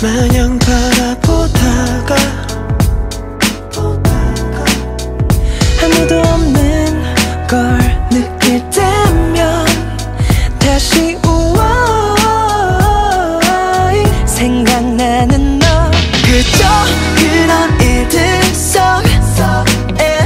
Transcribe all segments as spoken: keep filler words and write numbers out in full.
마냥 바라보다가 아무도 없는 걸 느낄 때면 다시 우와 생각나는 너. 그저 그런 일들 속에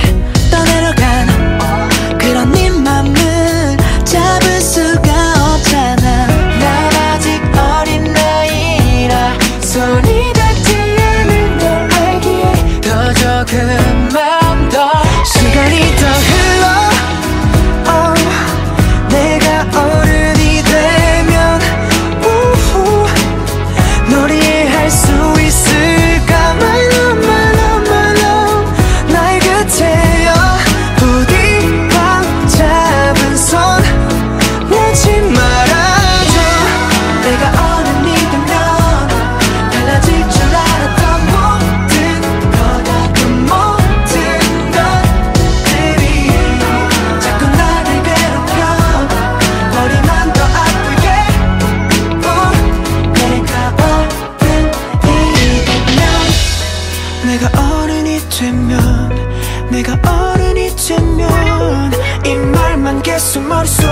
떠내려간 그런 네 맘을 잡을 수가 없잖아. 난 아직 어린 나이라 손이 닿지 않는 걸 알기에 더 조금만 더 시간이 더 흘러. oh, 내가 어른이 되면 우후, 널 이해할 수 있을까. My love, my love, my love. 나의 곁에요 부디 꽉 잡은 손 놓지 말아줘. 내가 어른이 되면 달라질 줄 알았던 모든 거다. 그 모든 것들이 자꾸 나를 괴롭혀 머리만 더 아프게. 어, 내가 어른이 되면 내가 어른이 되면 내가 어른이 되면 이 말만 계속 머릿속에